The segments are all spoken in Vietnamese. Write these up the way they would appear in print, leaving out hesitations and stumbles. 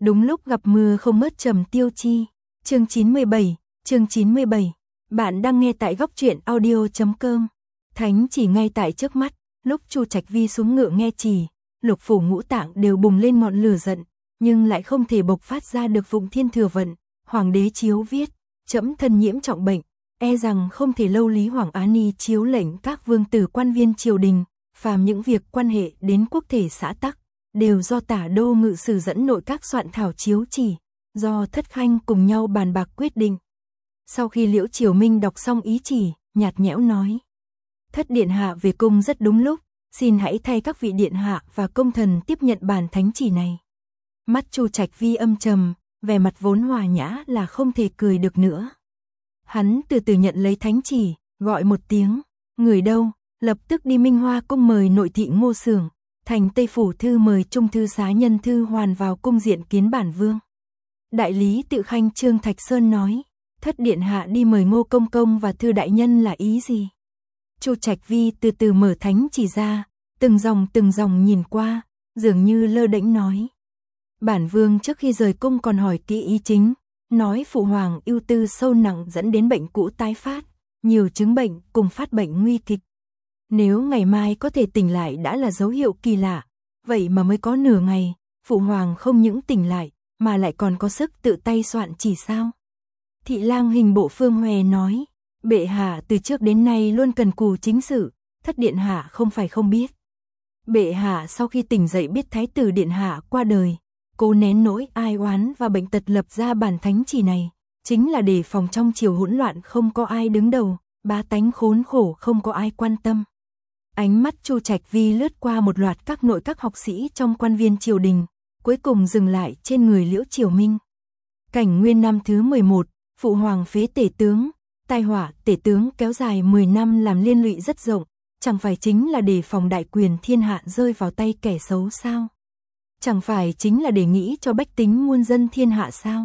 Đúng lúc gặp mưa không mất Trầm Tiêu Chi. Chương 97. Bạn đang nghe tại góc truyện audio.com. Thánh chỉ ngay tại trước mắt, lúc Chu Trạch Vi xuống ngựa nghe chỉ, lục phủ ngũ tạng đều bùng lên ngọn lửa giận, nhưng lại không thể bộc phát ra được Phụng Thiên Thừa Vận. Hoàng đế chiếu viết, trẫm thân nhiễm trọng bệnh, e rằng không thể lâu Lý Hoàng Á Ni chiếu lệnh các vương tử quan viên triều đình, phàm những việc quan hệ đến quốc thể xã tắc, đều do Tả Đô Ngự Sử dẫn nội các soạn thảo chiếu chỉ, do Thất Khanh cùng nhau bàn bạc quyết định. Sau khi Liễu Triều Minh đọc xong ý chỉ, nhạt nhẽo nói: Thất điện hạ về cung rất đúng lúc, xin hãy thay các vị điện hạ và công thần tiếp nhận bản thánh chỉ này. Mắt Chu Trạch Vi âm trầm, vẻ mặt vốn hòa nhã là không thể cười được nữa. Hắn từ từ nhận lấy thánh chỉ, gọi một tiếng: người đâu? Lập tức đi Minh Hoa cung mời nội thị Ngô Xưởng, thành Tây Phủ Thư mời Trung Thư Xá Nhân Thư Hoàn vào cung diện kiến bản vương. Đại lý Tự Khanh Trương Thạch Sơn nói: Thất điện hạ đi mời Ngô công công và Thư đại nhân là ý gì? Chu Trạch Vi từ từ mở thánh chỉ ra, từng dòng nhìn qua, dường như lơ đễnh nói: bản vương trước khi rời cung còn hỏi kỹ ý chính, nói phụ hoàng ưu tư sâu nặng dẫn đến bệnh cũ tái phát, nhiều chứng bệnh cùng phát bệnh nguy kịch. Nếu ngày mai có thể tỉnh lại đã là dấu hiệu kỳ lạ, vậy mà mới có nửa ngày, phụ hoàng không những tỉnh lại, mà lại còn có sức tự tay soạn chỉ sao? Thị lang Hình Bộ Phương Huệ nói: bệ hạ từ trước đến nay luôn cần cù chính sự, thất điện hạ không phải không biết. Bệ hạ sau khi tỉnh dậy biết thái tử điện hạ qua đời, cố nén nỗi ai oán và bệnh tật lập ra bản thánh chỉ này, chính là để phòng trong triều hỗn loạn không có ai đứng đầu, bá tánh khốn khổ không có ai quan tâm. Ánh mắt Chu Trạch Vi lướt qua một loạt các nội các học sĩ trong quan viên triều đình, cuối cùng dừng lại trên người Liễu Triều Minh. Cảnh Nguyên năm thứ 11, phụ hoàng phế tể tướng, tai họa tể tướng kéo dài 10 năm làm liên lụy rất rộng, chẳng phải chính là để phòng đại quyền thiên hạ rơi vào tay kẻ xấu sao? Chẳng phải chính là để nghĩ cho bách tính muôn dân thiên hạ sao?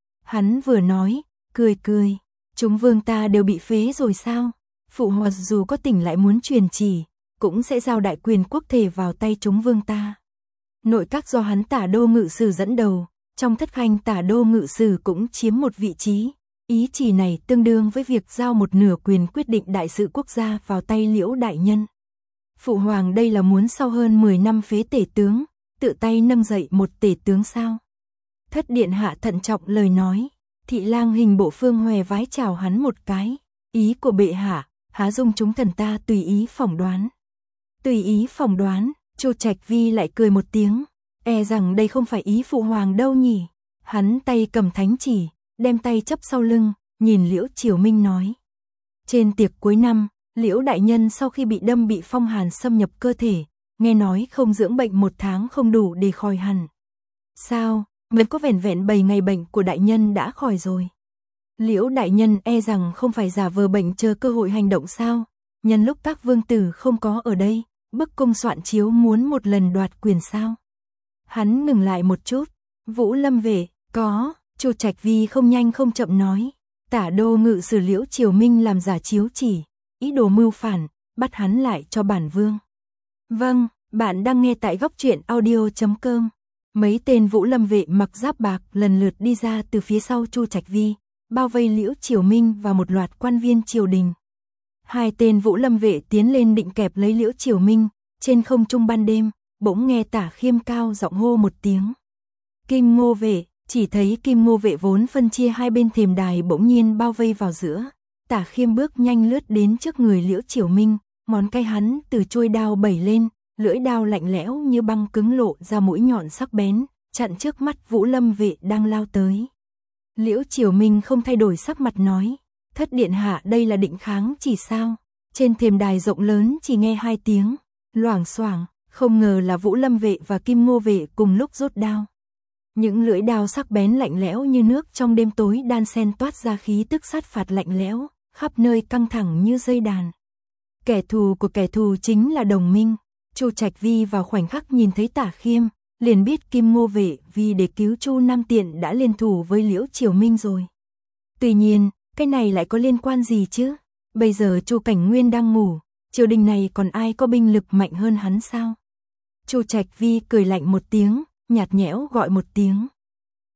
Hắn vừa nói, cười, chúng vương ta đều bị phế rồi sao? Phụ hoàng dù có tỉnh lại muốn truyền chỉ, cũng sẽ giao đại quyền quốc thể vào tay chúng vương ta. Nội các do hắn Tả Đô Ngự Sử dẫn đầu, trong Thất Khanh Tả Đô Ngự Sử cũng chiếm một vị trí. Ý chỉ này tương đương với việc giao một nửa quyền quyết định đại sự quốc gia vào tay Liễu đại nhân. Phụ hoàng đây là muốn sau hơn 10 năm phế tể tướng, tự tay nâng dậy một tể tướng sao? Thất điện hạ thận trọng lời nói. Thị lang Hình Bộ Phương Huệ vái chào hắn một cái. Ý của bệ hạ, há dung chúng thần ta tùy ý phỏng đoán. Tùy ý phỏng đoán, Chu Trạch Vi lại cười một tiếng. E rằng đây không phải ý phụ hoàng đâu nhỉ? Hắn tay cầm thánh chỉ, đem tay chắp sau lưng, nhìn Liễu Triều Minh nói. Trên tiệc cuối năm, Liễu đại nhân sau khi bị đâm bị phong hàn xâm nhập cơ thể, nghe nói không dưỡng bệnh 1 tháng không đủ để khỏi hẳn. Sao, mới có vẻn 7 ngày bệnh của đại nhân đã khỏi rồi? Liễu đại nhân e rằng không phải giả vờ bệnh chờ cơ hội hành động sao? Nhân lúc các vương tử không có ở đây, bức cung soạn chiếu muốn một lần đoạt quyền sao? Hắn ngừng lại một chút. Vũ Lâm về, có. Chu Trạch Vi không nhanh không chậm nói. Tả Đô Ngự Sử Liễu Triều Minh làm giả chiếu chỉ, ý đồ mưu phản, bắt hắn lại cho bản vương. Vâng, bạn đang nghe tại góc truyện audio.com. Mấy tên Vũ Lâm vệ mặc giáp bạc lần lượt đi ra từ phía sau Chu Trạch Vi, bao vây Liễu Triều Minh và một loạt quan viên triều đình. 2 tên Vũ Lâm vệ tiến lên định kẹp lấy Liễu Triều Minh, trên không trung ban đêm, bỗng nghe Tả Khiêm cao giọng hô một tiếng. Kim Ngô vệ, chỉ thấy Kim Ngô vệ vốn phân chia hai bên thềm đài bỗng nhiên bao vây vào giữa. Tả Khiêm bước nhanh lướt đến trước người Liễu Triều Minh, ngón tay hắn từ chuôi đao bẩy lên, lưỡi đao lạnh lẽo như băng cứng lộ ra mũi nhọn sắc bén, chặn trước mắt Vũ Lâm vệ đang lao tới. Liễu Triều Minh không thay đổi sắc mặt nói: Thất điện hạ đây là định kháng chỉ sao? Trên thềm đài rộng lớn chỉ nghe 2 tiếng loảng xoảng, không ngờ là Vũ Lâm vệ và Kim Ngô vệ cùng lúc rút đao. Những lưỡi đao sắc bén lạnh lẽo như nước trong đêm tối đan xen toát ra khí tức sát phạt lạnh lẽo, khắp nơi căng thẳng như dây đàn. Kẻ thù của kẻ thù chính là đồng minh. Chu Trạch Vi vào khoảnh khắc nhìn thấy Tả Khiêm, liền biết Kim Ngô vệ vì để cứu Chu Nam Tiện đã liên thủ với Liễu Triều Minh rồi. Tuy nhiên, cái này lại có liên quan gì chứ? Bây giờ Chu Cảnh Nguyên đang ngủ, triều đình này còn ai có binh lực mạnh hơn hắn sao? Chu Trạch Vi cười lạnh một tiếng, nhạt nhẽo gọi một tiếng.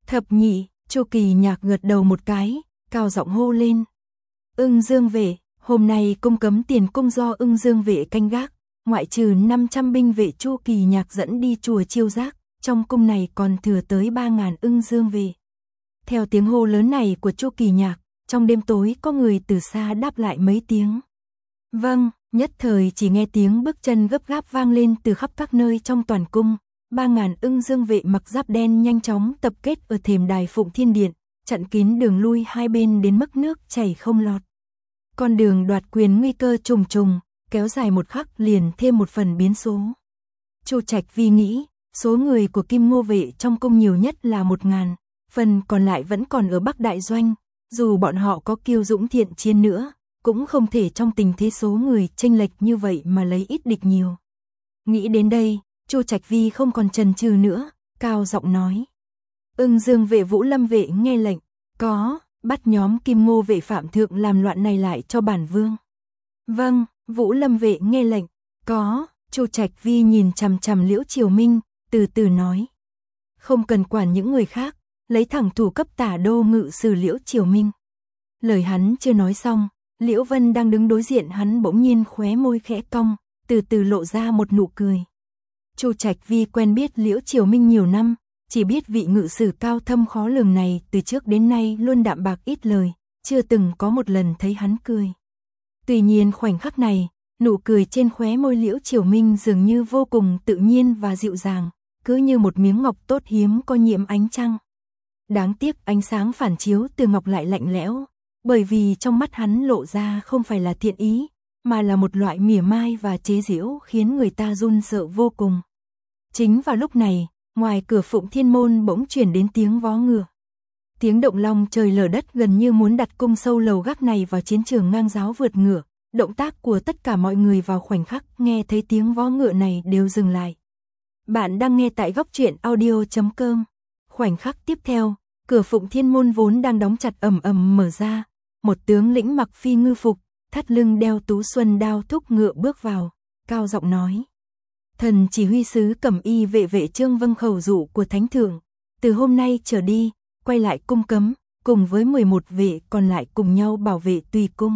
Thập nhị, Chu Kỳ Nhạc gật đầu một cái, cao giọng hô lên. Ưng Dương vệ, hôm nay cung cấm tiền cung do Ưng Dương vệ canh gác, ngoại trừ 500 binh vệ Chu Kỳ Nhạc dẫn đi chùa Chiêu Giác, trong cung này còn thừa tới 3.000 Ưng Dương vệ. Theo tiếng hô lớn này của Chu Kỳ Nhạc, trong đêm tối có người từ xa đáp lại mấy tiếng. Vâng, nhất thời chỉ nghe tiếng bước chân gấp gáp vang lên từ khắp các nơi trong toàn cung. 3.000 Ưng Dương vệ mặc giáp đen nhanh chóng tập kết ở thềm đài Phụng Thiên Điện, chặn kín đường lui hai bên đến mức nước chảy không lọt. Con đường đoạt quyền nguy cơ trùng trùng, kéo dài một khắc liền thêm một phần biến số. Chu Trạch Vi nghĩ, số người của Kim Ngô vệ trong cung nhiều nhất là 1.000, phần còn lại vẫn còn ở Bắc Đại Doanh, dù bọn họ có kiêu dũng thiện chiến nữa, cũng không thể trong tình thế số người chênh lệch như vậy mà lấy ít địch nhiều. Nghĩ đến đây, Chu Trạch Vi không còn chần chừ nữa, cao giọng nói. Ưng Dương vệ Vũ Lâm vệ nghe lệnh, có, bắt nhóm Kim Ngô vệ phạm thượng làm loạn này lại cho bản vương. Vâng, Vũ Lâm vệ nghe lệnh, có, Chu Trạch Vi nhìn chằm chằm Liễu Triều Minh, từ từ nói. Không cần quản những người khác, lấy thẳng thủ cấp tả đô ngự sử Liễu Triều Minh. Lời hắn chưa nói xong, Liễu Vân đang đứng đối diện hắn bỗng nhiên khóe môi khẽ cong, từ từ lộ ra một nụ cười. Chu Trạch Vi quen biết Liễu Triều Minh nhiều năm, chỉ biết vị ngự sử cao thâm khó lường này từ trước đến nay luôn đạm bạc ít lời, chưa từng có một lần thấy hắn cười. Tuy nhiên khoảnh khắc này, nụ cười trên khóe môi Liễu Triều Minh dường như vô cùng tự nhiên và dịu dàng, cứ như một miếng ngọc tốt hiếm có nhiễm ánh trăng. Đáng tiếc ánh sáng phản chiếu từ ngọc lại lạnh lẽo, bởi vì trong mắt hắn lộ ra không phải là thiện ý, mà là một loại mỉa mai và chế giễu khiến người ta run sợ vô cùng. Chính vào lúc này, ngoài cửa Phụng Thiên môn bỗng truyền đến tiếng vó ngựa. Tiếng động long trời lở đất gần như muốn đặt cung sâu lầu gác này vào chiến trường ngang giáo vượt ngựa. Động tác của tất cả mọi người vào khoảnh khắc nghe thấy tiếng vó ngựa này đều dừng lại. Bạn đang nghe tại góc truyện audio.com. Khoảnh khắc tiếp theo, cửa Phụng Thiên môn vốn đang đóng chặt ầm ầm mở ra, một tướng lĩnh mặc phi ngư phục, thắt lưng đeo tú xuân đao thúc ngựa bước vào, cao giọng nói: "Thần chỉ huy sứ Cẩm Y vệ vệ Trương vâng khẩu dụ của thánh thượng, từ hôm nay trở đi, quay lại cung cấm, cùng với 11 vệ còn lại cùng nhau bảo vệ tùy cung."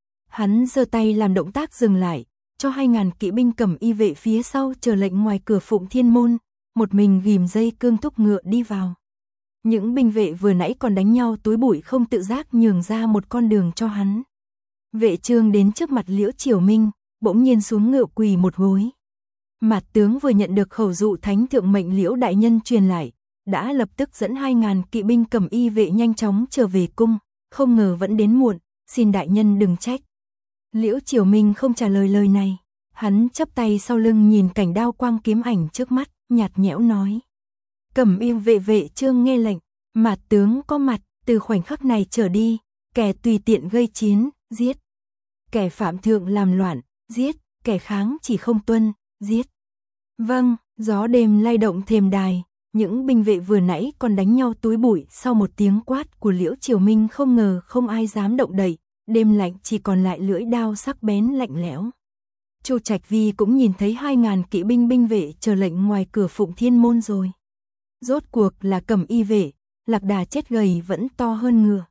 Hắn giơ tay làm động tác dừng lại, cho 2.000 kỵ binh Cẩm Y vệ phía sau chờ lệnh ngoài cửa Phụng Thiên môn, một mình ghim dây cương thúc ngựa đi vào. Những binh vệ vừa nãy còn đánh nhau túi bụi không tự giác nhường ra một con đường cho hắn. Vệ Trương đến trước mặt Liễu Triều Minh, bỗng nhiên xuống ngựa quỳ một gối. Mạt tướng vừa nhận được khẩu dụ thánh thượng mệnh Liễu đại nhân truyền lại, đã lập tức dẫn 2.000 kỵ binh Cẩm Y vệ nhanh chóng trở về cung, không ngờ vẫn đến muộn, xin đại nhân đừng trách. Liễu Triều Minh không trả lời lời này, hắn chắp tay sau lưng nhìn cảnh đao quang kiếm ảnh trước mắt, nhạt nhẽo nói: "Cẩm Y vệ vệ Trương nghe lệnh, mạt tướng có mặt, từ khoảnh khắc này trở đi, kẻ tùy tiện gây chiến, giết. Kẻ phạm thượng làm loạn, giết, kẻ kháng chỉ không tuân, giết." Vâng, gió đêm lay động thềm đài, những binh vệ vừa nãy còn đánh nhau túi bụi, sau một tiếng quát của Liễu Triều Minh không ngờ không ai dám động đậy, đêm lạnh chỉ còn lại lưỡi đao sắc bén lạnh lẽo. Chu Trạch Vi cũng nhìn thấy 2.000 kỵ binh binh vệ chờ lệnh ngoài cửa Phụng Thiên môn rồi. Rốt cuộc là Cẩm Y vệ, lạc đà chết gầy vẫn to hơn ngựa.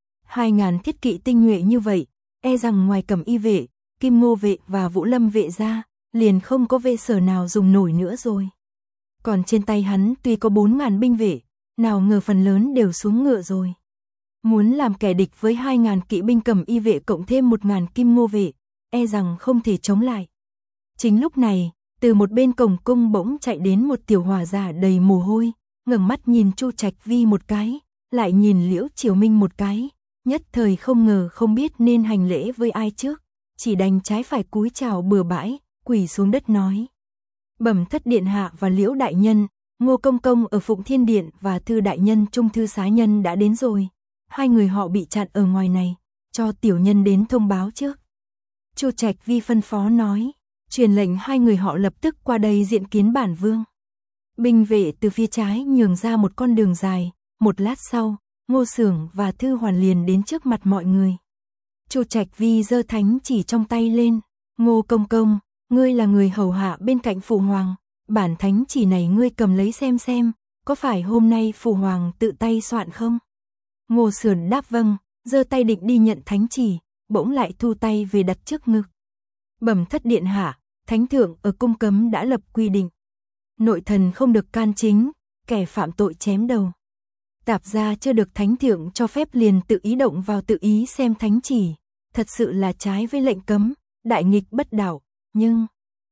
2.000 thiết kỵ tinh nhuệ như vậy, e rằng ngoài Cẩm Y vệ, Kim Ngô vệ và Vũ Lâm vệ ra, liền không có vệ sở nào dùng nổi nữa rồi. Còn trên tay hắn tuy có 4.000 binh vệ, nào ngờ phần lớn đều xuống ngựa rồi. Muốn làm kẻ địch với 2.000 kỵ binh Cẩm Y vệ cộng thêm 1.000 Kim Ngô vệ, e rằng không thể chống lại. Chính lúc này, từ một bên cổng cung bỗng chạy đến một tiểu hòa giả đầy mồ hôi, ngẩng mắt nhìn Chu Trạch Vi một cái, lại nhìn Liễu Triều Minh một cái, nhất thời không ngờ không biết nên hành lễ với ai trước, chỉ đành trái phải cúi chào bừa bãi, quỳ xuống đất nói: "Bẩm thất điện hạ và Liễu đại nhân, Ngô công công ở Phụng Thiên điện và Thư đại nhân Trung thư xá nhân đã đến rồi. Hai người họ bị chặn ở ngoài này, cho tiểu nhân đến thông báo trước." Chu Trạch Vi phân phó nói, truyền lệnh hai người họ lập tức qua đây diện kiến bản vương. Binh vệ từ phía trái nhường ra một con đường dài, một lát sau, Ngô Xưởng và Thư Hoàn liền đến trước mặt mọi người. Chu Trạch Vi giơ thánh chỉ trong tay lên, "Ngô công công, ngươi là người hầu hạ bên cạnh phụ hoàng, bản thánh chỉ này ngươi cầm lấy xem, có phải hôm nay phụ hoàng tự tay soạn không? Ngô Sườn đáp vâng, giơ tay định đi nhận thánh chỉ, bỗng lại thu tay về đặt trước ngực. Bẩm thất điện hạ, thánh thượng ở cung cấm đã lập quy định. Nội thần không được can chính, kẻ phạm tội chém đầu. Tạp gia chưa được thánh thượng cho phép liền tự ý động vào tự ý xem thánh chỉ, thật sự là trái với lệnh cấm, đại nghịch bất đạo, nhưng...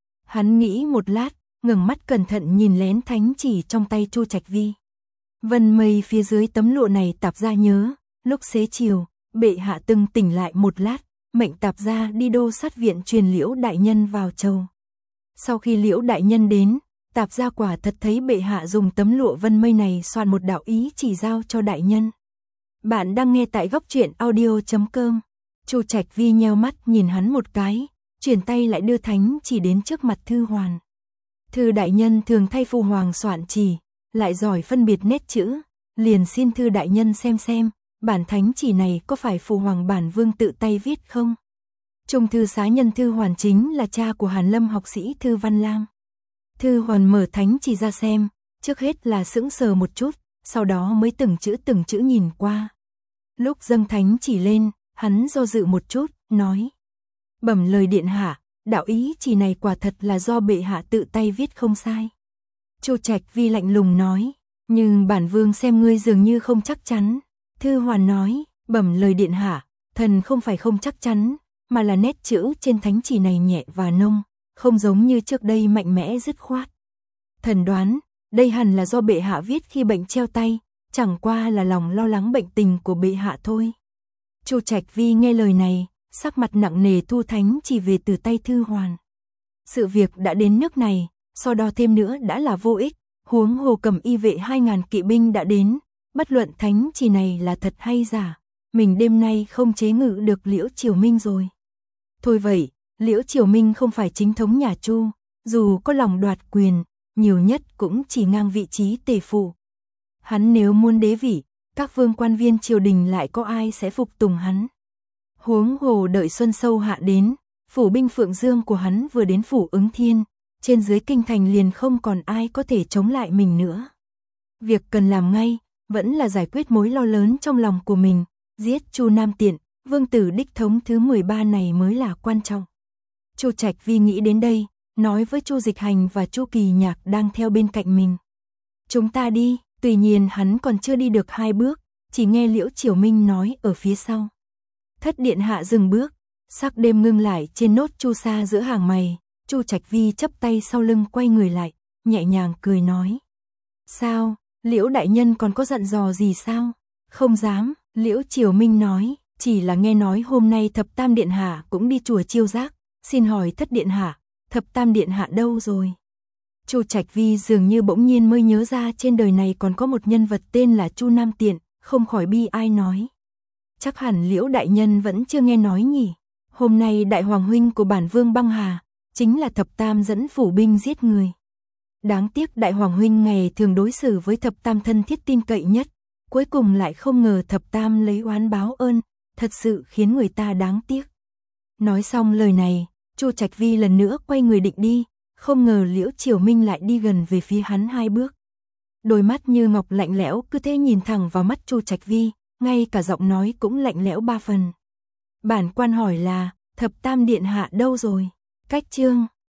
Hắn nghĩ một lát, ngẩng mắt cẩn thận nhìn lén thánh chỉ trong tay Chu Trạch Vi. Vân mây phía dưới tấm lụa này tạp gia nhớ, lúc xế chiều, bệ hạ từng tỉnh lại một lát, mệnh tạp gia đi đô sát viện truyền Liễu đại nhân vào châu. Sau khi Liễu đại nhân đến, tạp gia quả thật thấy bệ hạ dùng tấm lụa vân mây này soạn một đạo ý chỉ giao cho đại nhân. Bạn đang nghe tại góc truyện audio.com. Chu Trạch Vi nheo mắt nhìn hắn một cái, chuyển tay lại đưa thánh chỉ đến trước mặt Thư Hoàn. Thư đại nhân thường thay phụ hoàng soạn chỉ, lại giỏi phân biệt nét chữ, liền xin Thư đại nhân xem, bản thánh chỉ này có phải phụ hoàng bản vương tự tay viết không? Trung thư xá nhân Thư Hoàn chính là cha của Hàn Lâm học sĩ Thư Văn Lang. Thư Hoàn mở thánh chỉ ra xem, trước hết là sững sờ một chút, sau đó mới từng chữ nhìn qua. Lúc dâng thánh chỉ lên, hắn do dự một chút, nói: bẩm lời điện hạ, đạo ý chỉ này quả thật là do bệ hạ tự tay viết không sai. Chu Trạch Vi lạnh lùng nói: nhưng bản vương xem ngươi dường như không chắc chắn. Thư Hoàn nói: bẩm lời điện hạ, thần không phải không chắc chắn, mà là nét chữ trên thánh chỉ này nhẹ và nông, không giống như trước đây mạnh mẽ dứt khoát. Thần đoán, đây hẳn là do bệ hạ viết khi bệnh treo tay, chẳng qua là lòng lo lắng bệnh tình của bệ hạ thôi. Chu Trạch Vi nghe lời này, sắc mặt nặng nề thu thánh chỉ về từ tay Thư Hoàn. Sự việc đã đến nước này, so đo thêm nữa đã là vô ích, huống hồ Cầm Y vệ 2000 kỵ binh đã đến, bất luận thánh chỉ này là thật hay giả, mình đêm nay không chế ngự được Liễu Triều Minh rồi. Thôi vậy, Liễu Triều Minh không phải chính thống nhà Chu, dù có lòng đoạt quyền, nhiều nhất cũng chỉ ngang vị trí tể phụ. Hắn nếu muốn đế vị, các vương quan viên triều đình lại có ai sẽ phục tùng hắn. Huống hồ đợi xuân sâu hạ đến, phủ binh Phượng Dương của hắn vừa đến phủ Ứng Thiên, trên dưới kinh thành liền không còn ai có thể chống lại mình nữa. Việc cần làm ngay, vẫn là giải quyết mối lo lớn trong lòng của mình, giết Chu Nam Tiện, vương tử đích thống thứ 13 này mới là quan trọng. Chu Trạch Vi nghĩ đến đây, nói với Chu Dịch Hành và Chu Kỳ Nhạc đang theo bên cạnh mình: chúng ta đi. Tuy nhiên hắn còn chưa đi được 2 bước, chỉ nghe Liễu Triều Minh nói ở phía sau. Thất điện hạ dừng bước, sắc đêm ngưng lại trên nốt chu sa giữa hàng mày. Chu Trạch Vi chắp tay sau lưng quay người lại, nhẹ nhàng cười nói: sao, Liễu đại nhân còn có dặn dò gì sao? Không dám, Liễu Triều Minh nói, chỉ là nghe nói hôm nay Thập Tam điện hạ cũng đi chùa Chiêu Giác, xin hỏi Thất điện hạ, Thập Tam điện hạ đâu rồi? Chu Trạch Vi dường như bỗng nhiên mới nhớ ra trên đời này còn có một nhân vật tên là Chu Nam Tiện, không khỏi bi ai nói: chắc hẳn Liễu đại nhân vẫn chưa nghe nói nhỉ. Hôm nay đại hoàng huynh của bản vương băng hà, chính là Thập Tam dẫn phủ binh giết người. Đáng tiếc đại hoàng huynh ngày thường đối xử với Thập Tam thân thiết tin cậy nhất, cuối cùng lại không ngờ Thập Tam lấy oán báo ơn, thật sự khiến người ta đáng tiếc. Nói xong lời này, Chu Trạch Vi lần nữa quay người định đi, không ngờ Liễu Triều Minh lại đi gần về phía hắn 2 bước. Đôi mắt như ngọc lạnh lẽo cứ thế nhìn thẳng vào mắt Chu Trạch Vi, ngay cả giọng nói cũng lạnh lẽo 3 phần. Bản quan hỏi là, Thập Tam điện hạ đâu rồi? Cách chương